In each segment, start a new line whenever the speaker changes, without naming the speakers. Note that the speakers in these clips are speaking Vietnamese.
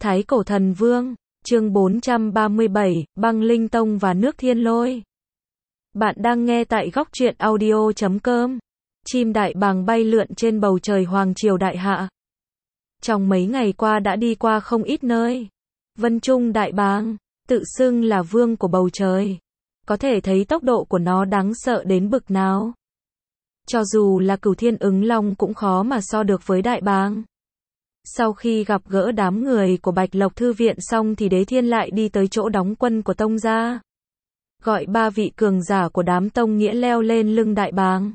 Thái Cổ Thần Vương, chương 437, Băng Linh Tông và Nước Thiên Lôi. Bạn đang nghe tại góc truyện audio.com. Chim đại bàng bay lượn trên bầu trời hoàng triều đại hạ. Trong mấy ngày qua đã đi qua không ít nơi. Vân Trung đại bàng, tự xưng là vương của bầu trời. Có thể thấy tốc độ của nó đáng sợ đến bực nào. Cho dù là Cửu Thiên Ứng Long cũng khó mà so được với đại bàng. Sau khi gặp gỡ đám người của Bạch Lộc Thư Viện xong thì Đế Thiên lại đi tới chỗ đóng quân của Tông gia. Gọi 3 vị cường giả của đám Tông Nghĩa leo lên lưng đại bàng.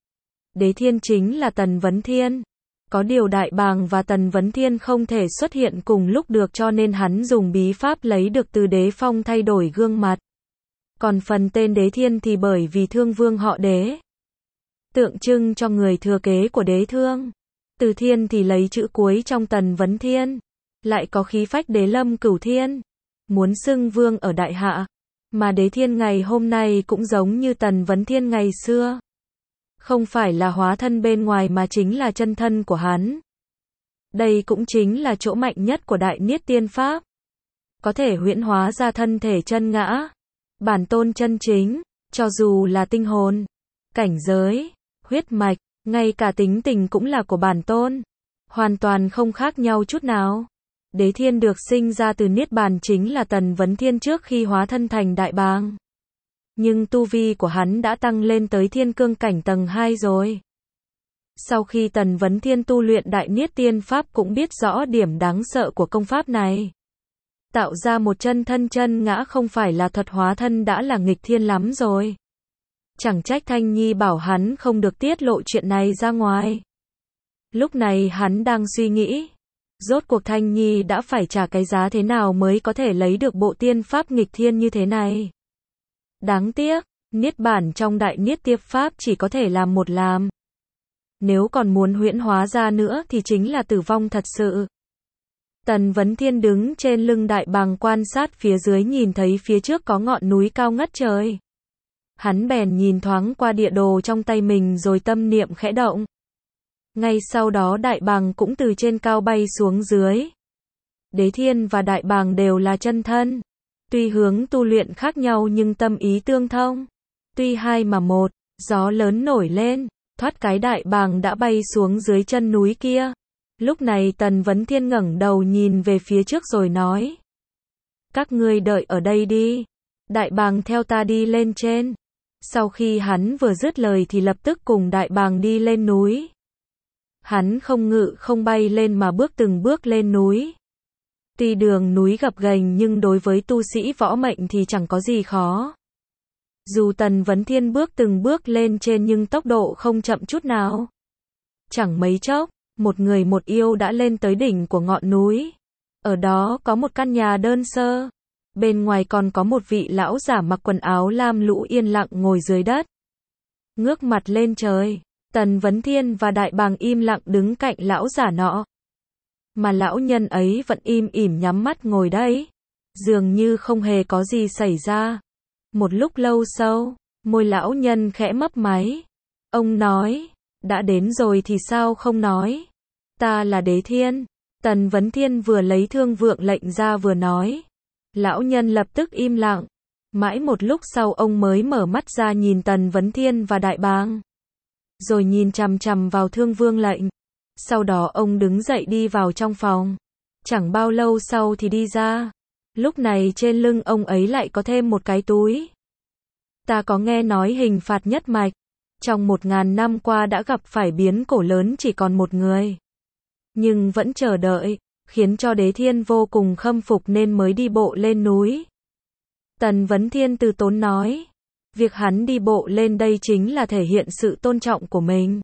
Đế Thiên chính là Tần Vấn Thiên. Có điều đại bàng và Tần Vấn Thiên không thể xuất hiện cùng lúc được cho nên hắn dùng bí pháp lấy được từ Đế Phong thay đổi gương mặt. Còn phần tên Đế Thiên thì bởi vì Thương Vương họ Đế. Tượng trưng cho người thừa kế của Đế Thương. Từ Thiên thì lấy chữ cuối trong Tần Vấn Thiên. Lại có khí phách Đế Lâm Cửu Thiên. Muốn xưng vương ở đại hạ. Mà Đế Thiên ngày hôm nay cũng giống như Tần Vấn Thiên ngày xưa. Không phải là hóa thân bên ngoài mà chính là chân thân của hắn. Đây cũng chính là chỗ mạnh nhất của Đại Niết Tiên Pháp. Có thể huyễn hóa ra thân thể chân ngã. Bản tôn chân chính, cho dù là tinh hồn, cảnh giới, huyết mạch, ngay cả tính tình cũng là của bản tôn. Hoàn toàn không khác nhau chút nào. Đế Thiên được sinh ra từ Niết Bàn chính là Tần Vấn Thiên trước khi hóa thân thành đại bàng. Nhưng tu vi của hắn đã tăng lên tới Thiên Cương cảnh tầng 2 rồi. Sau khi Tần Vấn Thiên tu luyện Đại Niết Tiên Pháp cũng biết rõ điểm đáng sợ của công pháp này. Tạo ra một chân thân chân ngã không phải là thuật hóa thân đã là nghịch thiên lắm rồi. Chẳng trách Thanh Nhi bảo hắn không được tiết lộ chuyện này ra ngoài. Lúc này hắn đang suy nghĩ. Rốt cuộc Thanh Nhi đã phải trả cái giá thế nào mới có thể lấy được bộ tiên pháp nghịch thiên như thế này. Đáng tiếc, Niết Bản trong Đại Niết Tiên Pháp chỉ có thể làm một làm. Nếu còn muốn huyễn hóa ra nữa thì chính là tử vong thật sự. Tần Vấn Thiên đứng trên lưng đại bàng quan sát phía dưới nhìn thấy phía trước có ngọn núi cao ngất trời. Hắn bèn nhìn thoáng qua địa đồ trong tay mình rồi tâm niệm khẽ động. Ngay sau đó đại bàng cũng từ trên cao bay xuống dưới. Đế Thiên và đại bàng đều là chân thân. Tuy hướng tu luyện khác nhau nhưng tâm ý tương thông. Tuy hai mà một, gió lớn nổi lên, thoát cái đại bàng đã bay xuống dưới chân núi kia. Lúc này Tần Vấn Thiên ngẩng đầu nhìn về phía trước rồi nói. Các ngươi đợi ở đây đi. Đại bàng theo ta đi lên trên. Sau khi hắn vừa dứt lời thì lập tức cùng đại bàng đi lên núi. Hắn không ngự không bay lên mà bước từng bước lên núi. Tuy đường núi gập ghềnh nhưng đối với tu sĩ võ mệnh thì chẳng có gì khó. Dù Tần Vấn Thiên bước từng bước lên trên nhưng tốc độ không chậm chút nào. Chẳng mấy chốc, một người một yêu đã lên tới đỉnh của ngọn núi. Ở đó có một căn nhà đơn sơ. Bên ngoài còn có một vị lão giả mặc quần áo lam lũ yên lặng ngồi dưới đất. Ngước mặt lên trời, Tần Vấn Thiên và đại bàng im lặng đứng cạnh lão giả nọ. Mà lão nhân ấy vẫn im ỉm nhắm mắt ngồi đấy. Dường như không hề có gì xảy ra. Một lúc lâu sau, môi lão nhân khẽ mấp máy. Ông nói, đã đến rồi thì sao không nói. Ta là Đế Thiên. Tần Vấn Thiên vừa lấy Thương Vượng lệnh ra vừa nói. Lão nhân lập tức im lặng. Mãi một lúc sau ông mới mở mắt ra nhìn Tần Vấn Thiên và đại bàng. Rồi nhìn chằm chằm vào Thương Vương lệnh. Sau đó ông đứng dậy đi vào trong phòng. Chẳng bao lâu sau thì đi ra. Lúc này trên lưng ông ấy lại có thêm một cái túi. Ta có nghe nói hình phạt nhất mạch. Trong 1000 năm qua đã gặp phải biến cổ lớn chỉ còn một người. Nhưng vẫn chờ đợi. Khiến cho Đế Thiên vô cùng khâm phục nên mới đi bộ lên núi. Tần Vấn Thiên từ tốn nói. Việc hắn đi bộ lên đây chính là thể hiện sự tôn trọng của mình.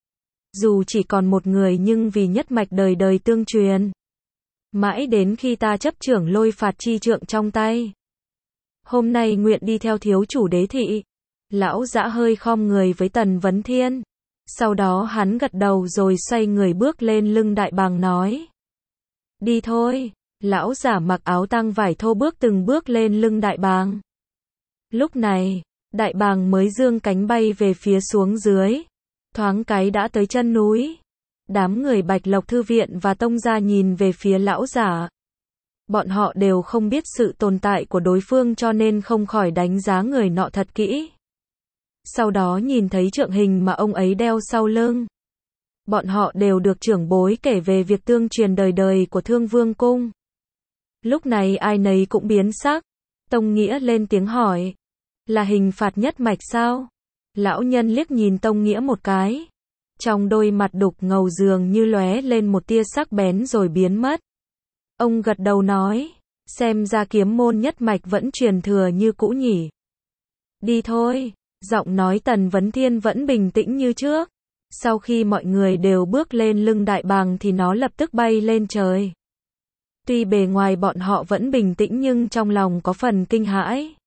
Dù chỉ còn một người nhưng vì nhất mạch đời đời tương truyền. Mãi đến khi ta chấp trưởng Lôi Phạt chi trượng trong tay. Hôm nay nguyện đi theo thiếu chủ Đế thị. Lão dã hơi khom người với Tần Vấn Thiên. Sau đó hắn gật đầu rồi xoay người bước lên lưng đại bàng nói. Đi thôi. Lão giả mặc áo tang vải thô bước từng bước lên lưng đại bàng. Lúc này, đại bàng mới dương cánh bay về phía xuống dưới. Thoáng cái đã tới chân núi. Đám người Bạch Lộc Thư Viện và Tông gia nhìn về phía lão giả. Bọn họ đều không biết sự tồn tại của đối phương cho nên không khỏi đánh giá người nọ thật kỹ. Sau đó nhìn thấy trượng hình mà ông ấy đeo sau lưng. Bọn họ đều được trưởng bối kể về việc tương truyền đời đời của Thương Vương Cung. Lúc này ai nấy cũng biến sắc. Tông Nghĩa lên tiếng hỏi. Là hình phạt nhất mạch sao? Lão nhân liếc nhìn Tông Nghĩa một cái. Trong đôi mặt đục ngầu dường như lóe lên một tia sắc bén rồi biến mất. Ông gật đầu nói. Xem ra kiếm môn nhất mạch vẫn truyền thừa như cũ nhỉ. Đi thôi. Giọng nói Tần Vấn Thiên vẫn bình tĩnh như trước. Sau khi mọi người đều bước lên lưng đại bàng thì nó lập tức bay lên trời. Tuy bề ngoài bọn họ vẫn bình tĩnh nhưng trong lòng có phần kinh hãi.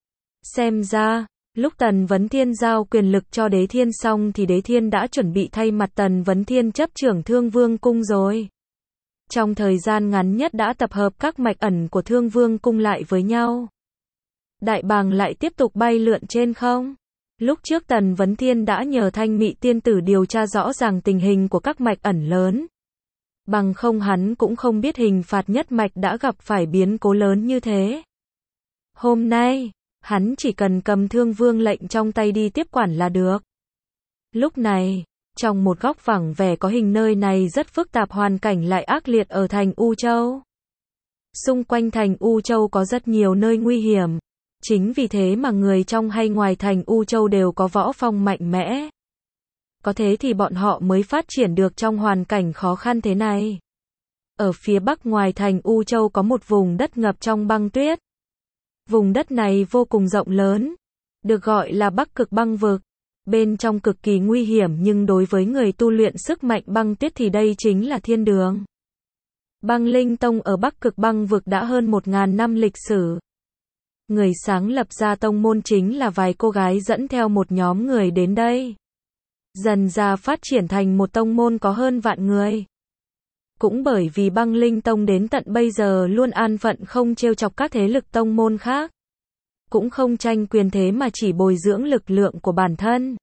Xem ra, lúc Tần Vấn Thiên giao quyền lực cho Đế Thiên xong thì Đế Thiên đã chuẩn bị thay mặt Tần Vấn Thiên chấp trưởng Thương Vương Cung rồi. Trong thời gian ngắn nhất đã tập hợp các mạch ẩn của Thương Vương Cung lại với nhau. Đại bàng lại tiếp tục bay lượn trên không. Lúc trước Tần Vấn Thiên đã nhờ Thanh Mị Tiên Tử điều tra rõ ràng tình hình của các mạch ẩn lớn. Bằng không hắn cũng không biết hình phạt nhất mạch đã gặp phải biến cố lớn như thế. Hôm nay, hắn chỉ cần cầm Thương Vương lệnh trong tay đi tiếp quản là được. Lúc này, trong một góc vắng vẻ có hình nơi này rất phức tạp hoàn cảnh lại ác liệt ở thành U Châu. Xung quanh thành U Châu có rất nhiều nơi nguy hiểm. Chính vì thế mà người trong hay ngoài thành U Châu đều có võ phong mạnh mẽ. Có thế thì bọn họ mới phát triển được trong hoàn cảnh khó khăn thế này. Ở phía bắc ngoài thành U Châu có một vùng đất ngập trong băng tuyết. Vùng đất này vô cùng rộng lớn, được gọi là Bắc Cực Băng Vực. Bên trong cực kỳ nguy hiểm nhưng đối với người tu luyện sức mạnh băng tuyết thì đây chính là thiên đường. Băng Linh Tông ở Bắc Cực Băng Vực đã hơn 1000 năm lịch sử. Người sáng lập ra tông môn chính là vài cô gái dẫn theo một nhóm người đến đây. Dần ra phát triển thành một tông môn có hơn vạn người. Cũng bởi vì Băng Linh Tông đến tận bây giờ luôn an phận không trêu chọc các thế lực tông môn khác. Cũng không tranh quyền thế mà chỉ bồi dưỡng lực lượng của bản thân.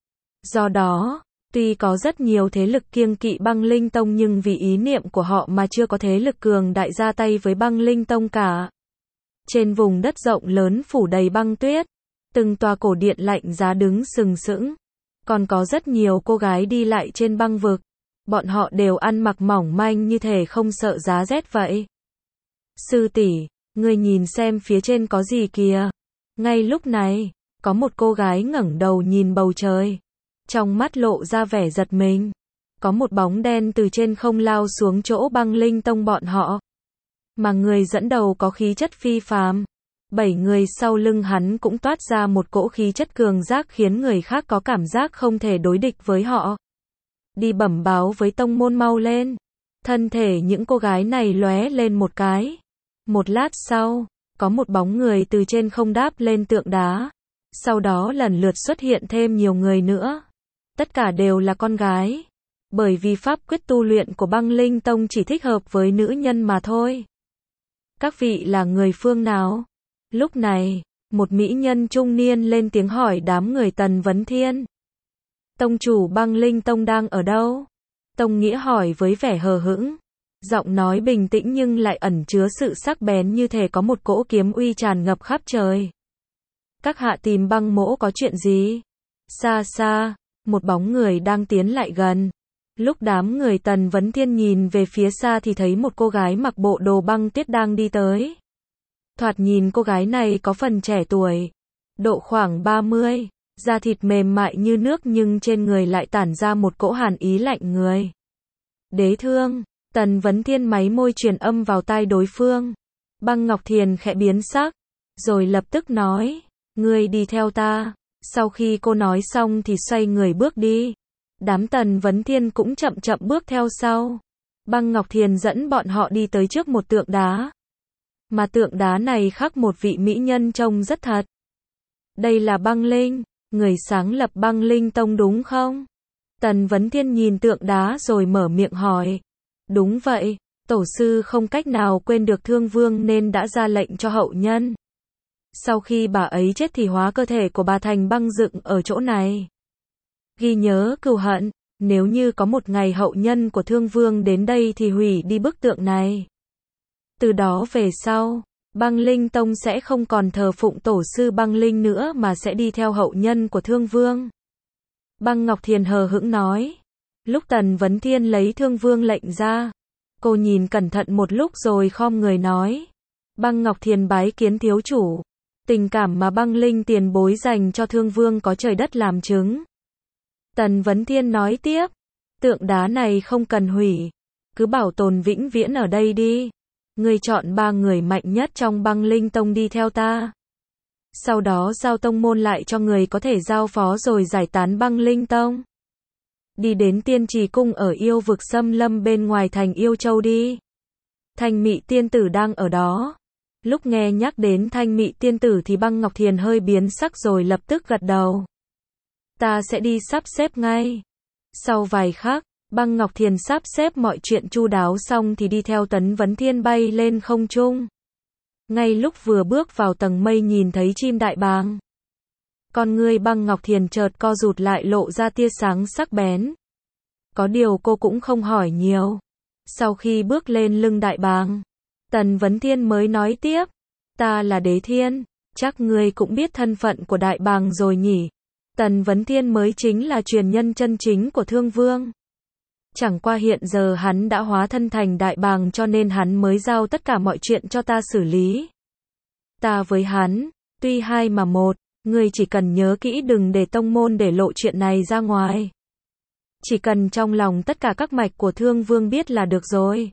Do đó, tuy có rất nhiều thế lực kiêng kỵ Băng Linh Tông nhưng vì ý niệm của họ mà chưa có thế lực cường đại ra tay với Băng Linh Tông cả. Trên vùng đất rộng lớn phủ đầy băng tuyết, từng tòa cổ điện lạnh giá đứng sừng sững. Còn có rất nhiều cô gái đi lại trên băng vực. Bọn họ đều ăn mặc mỏng manh như thể không sợ giá rét vậy. Sư tỷ, ngươi nhìn xem phía trên có gì kìa. Ngay lúc này, có một cô gái ngẩng đầu nhìn bầu trời. Trong mắt lộ ra vẻ giật mình. Có một bóng đen từ trên không lao xuống chỗ Băng Linh Tông bọn họ. Mà người dẫn đầu có khí chất phi phàm. 7 người sau lưng hắn cũng toát ra một cỗ khí chất cường giác khiến người khác có cảm giác không thể đối địch với họ. Đi bẩm báo với tông môn mau lên. Thân thể những cô gái này lóe lên một cái. Một lát sau, có một bóng người từ trên không đáp lên tượng đá. Sau đó lần lượt xuất hiện thêm nhiều người nữa. Tất cả đều là con gái. Bởi vì pháp quyết tu luyện của Băng Linh Tông chỉ thích hợp với nữ nhân mà thôi. Các vị là người phương nào? Lúc này, một mỹ nhân trung niên lên tiếng hỏi đám người Tần Vấn Thiên. Tông chủ Băng Linh Tông đang ở đâu? Tông Nghĩa hỏi với vẻ hờ hững. Giọng nói bình tĩnh nhưng lại ẩn chứa sự sắc bén như thể có một cỗ kiếm uy tràn ngập khắp trời. Các hạ tìm Băng mỗ có chuyện gì? Xa xa, một bóng người đang tiến lại gần. Lúc đám người Tần Vấn Thiên nhìn về phía xa thì thấy một cô gái mặc bộ đồ băng tuyết đang đi tới. Thoạt nhìn cô gái này có phần trẻ tuổi, độ khoảng 30, da thịt mềm mại như nước nhưng trên người lại tản ra một cỗ hàn ý lạnh người. Đế Thương, Tần Vấn Thiên máy môi truyền âm vào tai đối phương. Băng Ngọc Thiền khẽ biến sắc, rồi lập tức nói, ngươi đi theo ta. Sau khi cô nói xong thì xoay người bước đi. Đám Tần Vấn Thiên cũng chậm chậm bước theo sau. Băng Ngọc Thiền dẫn bọn họ đi tới trước một tượng đá. Mà tượng đá này khắc một vị mỹ nhân trông rất thật. Đây là Băng Linh, người sáng lập Băng Linh Tông đúng không? Tần Vấn Thiên nhìn tượng đá rồi mở miệng hỏi. Đúng vậy, tổ sư không cách nào quên được Thương Vương nên đã ra lệnh cho hậu nhân. Sau khi bà ấy chết thì hóa cơ thể của bà thành băng dựng ở chỗ này. Ghi nhớ cừu hận, nếu như có một ngày hậu nhân của Thương Vương đến đây thì hủy đi bức tượng này. Từ đó về sau, Băng Linh Tông sẽ không còn thờ phụng tổ sư Băng Linh nữa mà sẽ đi theo hậu nhân của Thương Vương. Băng Ngọc Thiền hờ hững nói. Lúc Tần Vấn Thiên lấy Thương Vương lệnh ra, cô nhìn cẩn thận một lúc rồi khom người nói. Băng Ngọc Thiền bái kiến thiếu chủ. Tình cảm mà Băng Linh tiền bối dành cho Thương Vương có trời đất làm chứng. Tần Vấn Thiên nói tiếp. Tượng đá này không cần hủy. Cứ bảo tồn vĩnh viễn ở đây đi. Ngươi chọn 3 người mạnh nhất trong Băng Linh Tông đi theo ta. Sau đó giao tông môn lại cho người có thể giao phó rồi giải tán Băng Linh Tông. Đi đến Tiên Trì Cung ở yêu vực xâm lâm bên ngoài thành Yêu Châu đi. Thanh Mị tiên tử đang ở đó. Lúc nghe nhắc đến Thanh Mị tiên tử thì Băng Ngọc Thiền hơi biến sắc rồi lập tức gật đầu. Ta sẽ đi sắp xếp ngay. Sau vài khắc, Băng Ngọc Thiền sắp xếp mọi chuyện chu đáo xong thì đi theo Tấn Vấn Thiên bay lên không trung. Ngay lúc vừa bước vào tầng mây nhìn thấy chim đại bàng. Con ngươi Băng Ngọc Thiền chợt co rụt lại lộ ra tia sáng sắc bén. Có điều cô cũng không hỏi nhiều. Sau khi bước lên lưng đại bàng, Tần Vấn Thiên mới nói tiếp. Ta là Đế Thiên, chắc ngươi cũng biết thân phận của đại bàng rồi nhỉ. Tần Vấn Thiên mới chính là truyền nhân chân chính của Thương Vương. Chẳng qua hiện giờ hắn đã hóa thân thành đại bàng cho nên hắn mới giao tất cả mọi chuyện cho ta xử lý. Ta với hắn, tuy hai mà một, ngươi chỉ cần nhớ kỹ đừng để tông môn để lộ chuyện này ra ngoài. Chỉ cần trong lòng tất cả các mạch của Thương Vương biết là được rồi.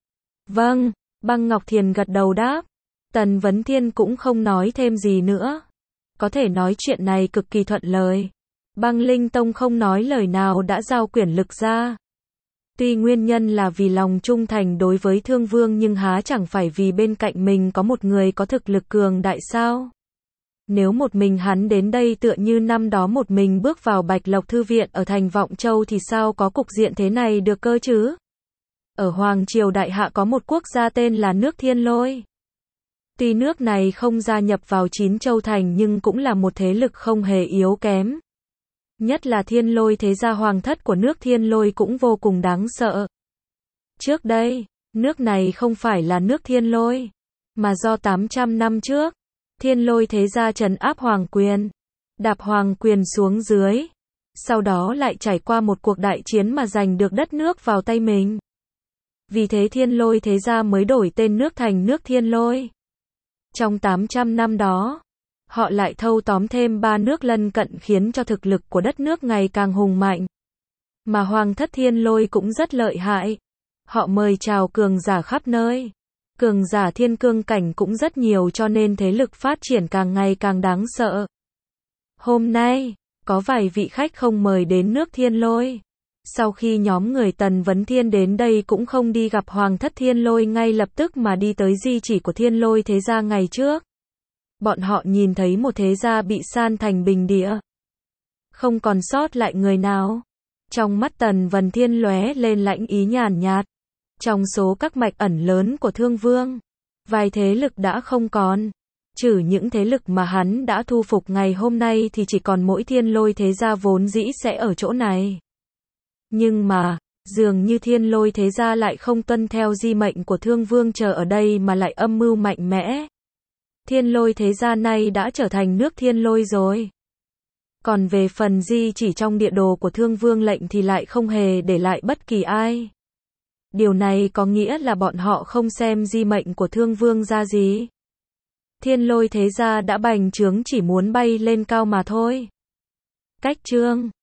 Vâng, Băng Ngọc Thiền gật đầu đáp. Tần Vấn Thiên cũng không nói thêm gì nữa. Có thể nói chuyện này cực kỳ thuận lời. Băng Linh Tông không nói lời nào đã giao quyền lực ra. Tuy nguyên nhân là vì lòng trung thành đối với Thương Vương nhưng há chẳng phải vì bên cạnh mình có một người có thực lực cường đại sao? Nếu một mình hắn đến đây tựa như năm đó một mình bước vào Bạch Lộc Thư Viện ở thành Vọng Châu thì sao có cục diện thế này được cơ chứ? Ở Hoàng Triều Đại Hạ có một quốc gia tên là nước Thiên Lôi. Tuy nước này không gia nhập vào 9 châu thành nhưng cũng là một thế lực không hề yếu kém. Nhất là Thiên Lôi thế gia hoàng thất của nước Thiên Lôi cũng vô cùng đáng sợ. Trước đây, nước này không phải là nước Thiên Lôi, mà do 800 năm trước, Thiên Lôi thế gia trấn áp hoàng quyền, đạp hoàng quyền xuống dưới. Sau đó lại trải qua một cuộc đại chiến mà giành được đất nước vào tay mình. Vì thế Thiên Lôi thế gia mới đổi tên nước thành nước Thiên Lôi. Trong 800 năm đó, họ lại thâu tóm thêm 3 nước lân cận khiến cho thực lực của đất nước ngày càng hùng mạnh. Mà Hoàng thất Thiên Lôi cũng rất lợi hại. Họ mời chào cường giả khắp nơi. Cường giả thiên cương cảnh cũng rất nhiều cho nên thế lực phát triển càng ngày càng đáng sợ. Hôm nay, có vài vị khách không mời đến nước Thiên Lôi. Sau khi nhóm người Tần Vấn Thiên đến đây cũng không đi gặp Hoàng thất Thiên Lôi ngay lập tức mà đi tới di chỉ của Thiên Lôi thế gia ngày trước. Bọn họ nhìn thấy một thế gia bị san thành bình địa. Không còn sót lại người nào. Trong mắt Tần Vấn Thiên lóe lên lãnh ý nhàn nhạt. Trong số các mạch ẩn lớn của Thương Vương, vài thế lực đã không còn. Trừ những thế lực mà hắn đã thu phục ngày hôm nay thì chỉ còn mỗi Thiên Lôi thế gia vốn dĩ sẽ ở chỗ này. Nhưng mà, dường như Thiên Lôi thế gia lại không tuân theo di mệnh của Thương Vương chờ ở đây mà lại âm mưu mạnh mẽ. Thiên Lôi thế gia này đã trở thành nước Thiên Lôi rồi. Còn về phần di chỉ trong địa đồ của Thương Vương lệnh thì lại không hề để lại bất kỳ ai. Điều này có nghĩa là bọn họ không xem di mệnh của Thương Vương ra gì. Thiên Lôi thế gia đã bành trướng chỉ muốn bay lên cao mà thôi. Cách chương